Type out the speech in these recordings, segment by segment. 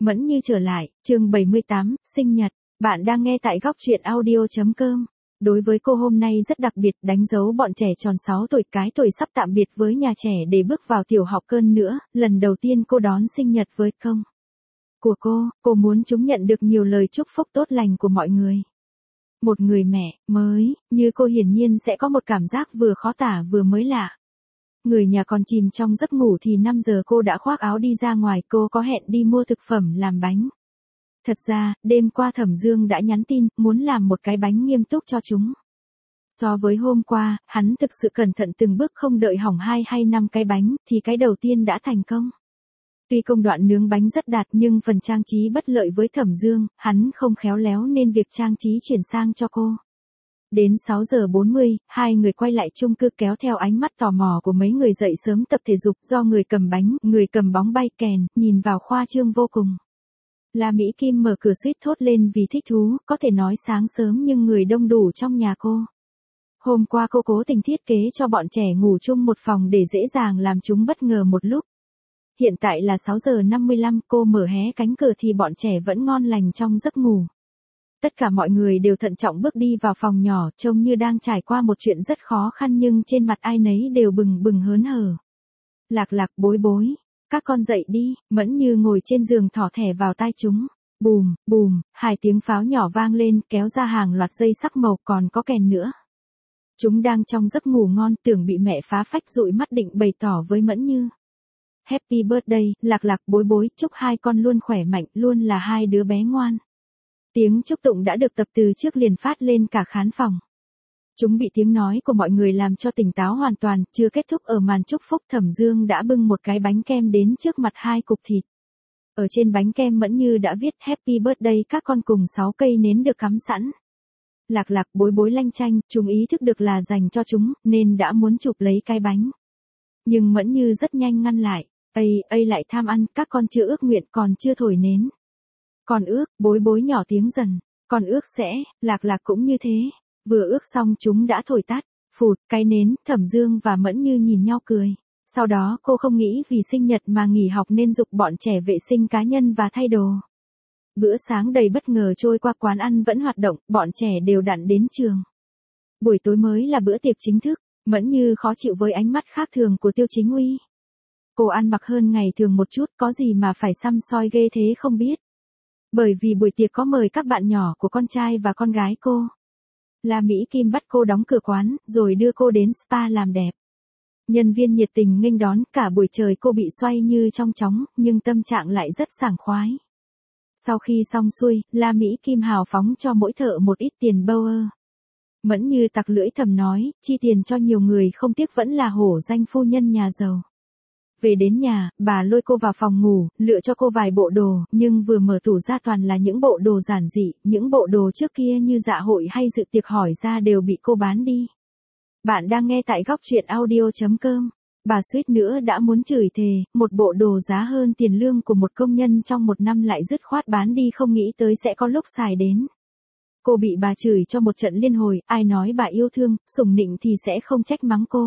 Mẫn Như trở lại, chương 78, sinh nhật. Bạn đang nghe tại góc truyện audio.com. Đối với cô hôm nay rất đặc biệt, đánh dấu bọn trẻ tròn 6 tuổi, cái tuổi sắp tạm biệt với nhà trẻ để bước vào tiểu học cơn nữa, lần đầu tiên cô đón sinh nhật với công của cô muốn chúng nhận được nhiều lời chúc phúc tốt lành của mọi người. Một người mẹ mới, như cô hiển nhiên sẽ có một cảm giác vừa khó tả vừa mới lạ. Người nhà còn chìm trong giấc ngủ thì 5 giờ cô đã khoác áo đi ra ngoài, cô có hẹn đi mua thực phẩm làm bánh. Thật ra, đêm qua Thẩm Dương đã nhắn tin, muốn làm một cái bánh nghiêm túc cho chúng. So với hôm qua, hắn thực sự cẩn thận từng bước, không đợi hỏng 2 hay 5 cái bánh, thì cái đầu tiên đã thành công. Tuy công đoạn nướng bánh rất đạt nhưng phần trang trí bất lợi với Thẩm Dương, hắn không khéo léo nên việc trang trí chuyển sang cho cô. Đến 6 giờ 40, hai người quay lại chung cư kéo theo ánh mắt tò mò của mấy người dậy sớm tập thể dục, do người cầm bánh, người cầm bóng bay kèn, nhìn vào khoa trương vô cùng. La Mỹ Kim mở cửa suýt thốt lên vì thích thú, có thể nói sáng sớm nhưng người đông đủ trong nhà cô. Hôm qua cô cố tình thiết kế cho bọn trẻ ngủ chung một phòng để dễ dàng làm chúng bất ngờ một lúc. Hiện tại là 6 giờ 55, cô mở hé cánh cửa thì bọn trẻ vẫn ngon lành trong giấc ngủ. Tất cả mọi người đều thận trọng bước đi vào phòng nhỏ, trông như đang trải qua một chuyện rất khó khăn nhưng trên mặt ai nấy đều bừng bừng hớn hở. Lạc Lạc, Bối Bối, các con dậy đi. Mẫn Như ngồi trên giường thỏ thẻ vào tai chúng. Bùm, bùm, 2 tiếng pháo nhỏ vang lên, kéo ra hàng loạt dây sắc màu, còn có kèn nữa. Chúng đang trong giấc ngủ ngon, tưởng bị mẹ phá phách dụi mắt định bày tỏ với Mẫn Như. Happy birthday, Lạc Lạc, Bối Bối, chúc hai con luôn khỏe mạnh, luôn là hai đứa bé ngoan. Tiếng chúc tụng đã được tập từ trước liền phát lên cả khán phòng. Chúng bị tiếng nói của mọi người làm cho tỉnh táo hoàn toàn, chưa kết thúc ở màn chúc phúc, Thẩm Dương đã bưng một cái bánh kem đến trước mặt 2 cục thịt. Ở trên bánh kem Mẫn Như đã viết Happy birthday các con cùng 6 cây nến được cắm sẵn. Lạc Lạc, Bối Bối lanh chanh, chúng ý thức được là dành cho chúng, nên đã muốn chụp lấy cái bánh. Nhưng Mẫn Như rất nhanh ngăn lại. Ây lại tham ăn, các con chưa ước nguyện, còn chưa thổi nến. Con ước, Bối Bối nhỏ tiếng dần. Con ước sẽ, Lạc Lạc cũng như thế. Vừa ước xong chúng đã thổi tắt. Phụt, cái nến, Thẩm Dương và Mẫn Như nhìn nhau cười. Sau đó cô không nghĩ vì sinh nhật mà nghỉ học nên giục bọn trẻ vệ sinh cá nhân và thay đồ. Bữa sáng đầy bất ngờ trôi qua, quán ăn vẫn hoạt động, bọn trẻ đều đặn đến trường. Buổi tối mới là bữa tiệc chính thức. Mẫn Như khó chịu với ánh mắt khác thường của Tiêu Chính Uy. Cô ăn mặc hơn ngày thường một chút, có gì mà phải săm soi ghê thế không biết. Bởi vì buổi tiệc có mời các bạn nhỏ của con trai và con gái cô. La Mỹ Kim bắt cô đóng cửa quán, rồi đưa cô đến spa làm đẹp. Nhân viên nhiệt tình nghênh đón, cả buổi trời cô bị xoay như trong chóng, nhưng tâm trạng lại rất sảng khoái. Sau khi xong xuôi, La Mỹ Kim hào phóng cho mỗi thợ một ít tiền bâu ơ. Mẫn Như tặc lưỡi thầm nói, chi tiền cho nhiều người không tiếc vẫn là hổ danh phu nhân nhà giàu. Về đến nhà, bà lôi cô vào phòng ngủ, lựa cho cô vài bộ đồ, nhưng vừa mở tủ ra toàn là những bộ đồ giản dị, những bộ đồ trước kia như dạ hội hay dự tiệc hỏi ra đều bị cô bán đi. Bạn đang nghe tại góc truyện audio.com. Bà suýt nữa đã muốn chửi thề, một bộ đồ giá hơn tiền lương của một công nhân trong một năm lại dứt khoát bán đi, không nghĩ tới sẽ có lúc xài đến. Cô bị bà chửi cho một trận liên hồi, ai nói bà yêu thương, sủng nịnh thì sẽ không trách mắng cô.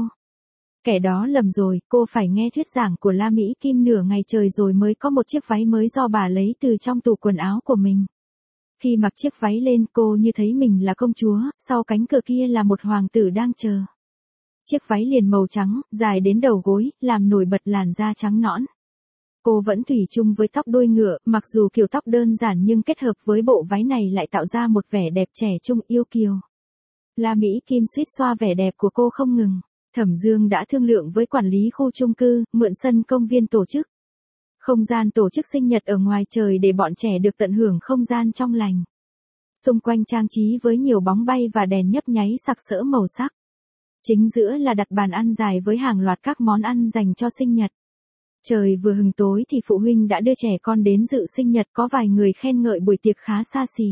Kẻ đó lầm rồi, cô phải nghe thuyết giảng của La Mỹ Kim nửa ngày trời rồi mới có một chiếc váy mới do bà lấy từ trong tủ quần áo của mình. Khi mặc chiếc váy lên, cô như thấy mình là công chúa, sau cánh cửa kia là một hoàng tử đang chờ. Chiếc váy liền màu trắng, dài đến đầu gối, làm nổi bật làn da trắng nõn. Cô vẫn thủy chung với tóc đuôi ngựa, mặc dù kiểu tóc đơn giản nhưng kết hợp với bộ váy này lại tạo ra một vẻ đẹp trẻ trung yêu kiều. La Mỹ Kim suýt xoa vẻ đẹp của cô không ngừng. Thẩm Dương đã thương lượng với quản lý khu chung cư, mượn sân công viên tổ chức không gian tổ chức sinh nhật ở ngoài trời để bọn trẻ được tận hưởng không gian trong lành. Xung quanh trang trí với nhiều bóng bay và đèn nhấp nháy sặc sỡ màu sắc. Chính giữa là đặt bàn ăn dài với hàng loạt các món ăn dành cho sinh nhật. Trời vừa hừng tối thì phụ huynh đã đưa trẻ con đến dự sinh nhật, có vài người khen ngợi buổi tiệc khá xa xỉ.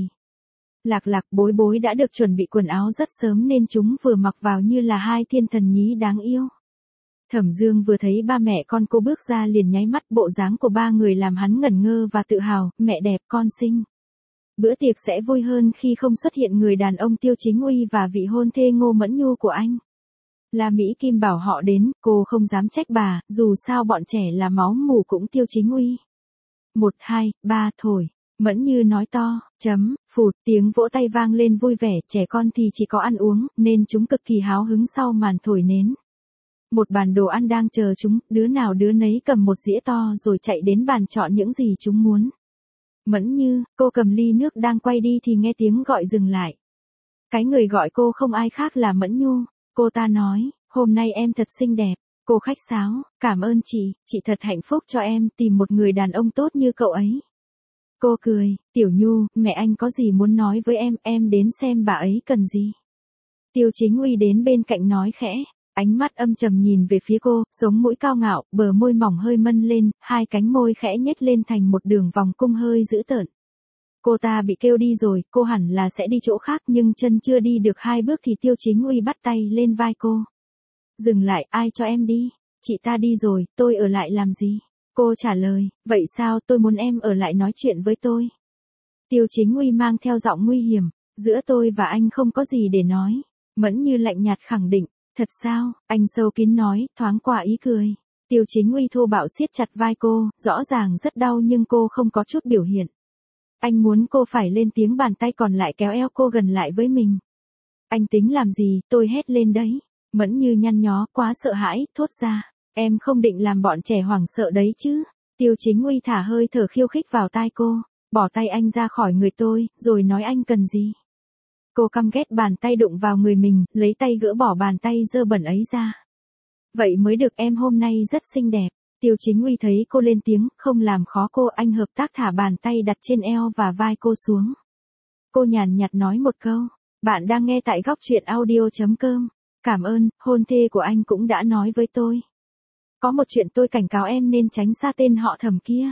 Lạc Lạc, Bối Bối đã được chuẩn bị quần áo rất sớm nên chúng vừa mặc vào như là 2 thiên thần nhí đáng yêu. Thẩm Dương vừa thấy ba mẹ con cô bước ra liền nháy mắt, bộ dáng của ba người làm hắn ngẩn ngơ và tự hào, mẹ đẹp con xinh. Bữa tiệc sẽ vui hơn khi không xuất hiện người đàn ông Tiêu Chính Uy và vị hôn thê Ngô Mẫn Nhu của anh. La Mỹ Kim bảo họ đến, cô không dám trách bà, dù sao bọn trẻ là máu mủ cũng Tiêu Chính Uy. 1, 2, 3 thổi. Mẫn Như nói to, phụt, tiếng vỗ tay vang lên vui vẻ, trẻ con thì chỉ có ăn uống, nên chúng cực kỳ háo hứng sau màn thổi nến. Một bàn đồ ăn đang chờ chúng, đứa nào đứa nấy cầm một dĩa to rồi chạy đến bàn chọn những gì chúng muốn. Mẫn Như, cô cầm ly nước đang quay đi thì nghe tiếng gọi dừng lại. Cái người gọi cô không ai khác là Mẫn Nhu. Cô ta nói, hôm nay em thật xinh đẹp. Cô khách sáo, cảm ơn chị thật hạnh phúc cho em tìm một người đàn ông tốt như cậu ấy. Cô cười, Tiểu Nhu, mẹ anh có gì muốn nói với em đến xem bà ấy cần gì. Tiêu Chính Uy đến bên cạnh nói khẽ, ánh mắt âm trầm nhìn về phía cô, sống mũi cao ngạo, bờ môi mỏng hơi mân lên, hai cánh môi khẽ nhếch lên thành một đường vòng cung hơi dữ tợn. Cô ta bị kêu đi rồi, cô hẳn là sẽ đi chỗ khác nhưng chân chưa đi được 2 bước thì Tiêu Chính Uy bắt tay lên vai cô. Dừng lại, ai cho em đi? Chị ta đi rồi, tôi ở lại làm gì? Cô trả lời, vậy sao, tôi muốn em ở lại nói chuyện với tôi. Tiêu Chính Uy mang theo giọng nguy hiểm, giữa tôi và anh không có gì để nói. Mẫn Như lạnh nhạt khẳng định, thật sao, anh sâu kín nói, thoáng qua ý cười. Tiêu Chính Uy thô bạo siết chặt vai cô, rõ ràng rất đau nhưng cô không có chút biểu hiện. Anh muốn cô phải lên tiếng, bàn tay còn lại kéo eo cô gần lại với mình. Anh tính làm gì, tôi hét lên đấy. Mẫn Như nhăn nhó, quá sợ hãi, thốt ra. Em không định làm bọn trẻ hoảng sợ đấy chứ. Tiêu Chính Uy thả hơi thở khiêu khích vào tai cô. Bỏ tay anh ra khỏi người tôi, rồi nói anh cần gì. Cô căm ghét bàn tay đụng vào người mình, lấy tay gỡ bỏ bàn tay dơ bẩn ấy ra. Vậy mới được, em hôm nay rất xinh đẹp. Tiêu Chính Uy thấy cô lên tiếng, không làm khó cô, anh hợp tác thả bàn tay đặt trên eo và vai cô xuống. Cô nhàn nhạt nói một câu, bạn đang nghe tại góc truyện audio.com. Cảm ơn, hôn thê của anh cũng đã nói với tôi. Có một chuyện tôi cảnh cáo em nên tránh xa tên họ Thẩm kia.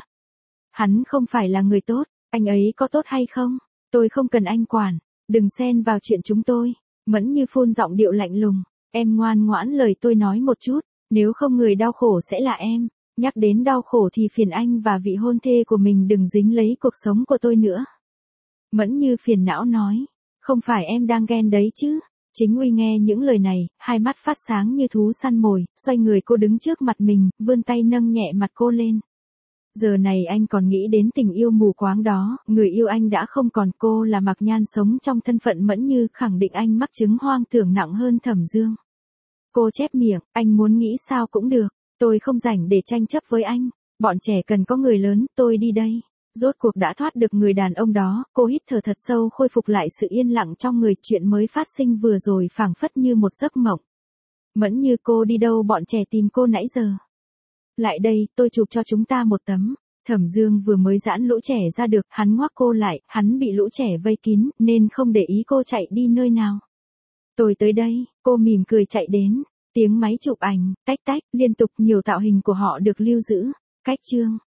Hắn không phải là người tốt, anh ấy có tốt hay không, tôi không cần anh quản, đừng xen vào chuyện chúng tôi. Mẫn Như phun giọng điệu lạnh lùng, em ngoan ngoãn lời tôi nói một chút, nếu không người đau khổ sẽ là em. Nhắc đến đau khổ thì phiền anh và vị hôn thê của mình đừng dính lấy cuộc sống của tôi nữa. Mẫn Như phiền não nói, không phải em đang ghen đấy chứ. Chính Uy nghe những lời này, hai mắt phát sáng như thú săn mồi, xoay người cô đứng trước mặt mình, vươn tay nâng nhẹ mặt cô lên. Giờ này anh còn nghĩ đến tình yêu mù quáng đó, người yêu anh đã không còn, cô là Mạc Nhan sống trong thân phận Mẫn Như, khẳng định anh mắc chứng hoang tưởng nặng hơn Thẩm Dương. Cô chép miệng, anh muốn nghĩ sao cũng được, tôi không rảnh để tranh chấp với anh, bọn trẻ cần có người lớn, tôi đi đây. Rốt cuộc đã thoát được người đàn ông đó, cô hít thở thật sâu khôi phục lại sự yên lặng trong người, chuyện mới phát sinh vừa rồi phảng phất như một giấc mộng. Mẫn Như, cô đi đâu, bọn trẻ tìm cô nãy giờ. Lại đây, tôi chụp cho chúng ta một tấm. Thẩm Dương vừa mới giãn lũ trẻ ra được, hắn ngoắc cô lại, hắn bị lũ trẻ vây kín, nên không để ý cô chạy đi nơi nào. Tôi tới đây, cô mỉm cười chạy đến, tiếng máy chụp ảnh, tách tách, liên tục, nhiều tạo hình của họ được lưu giữ. Cách chương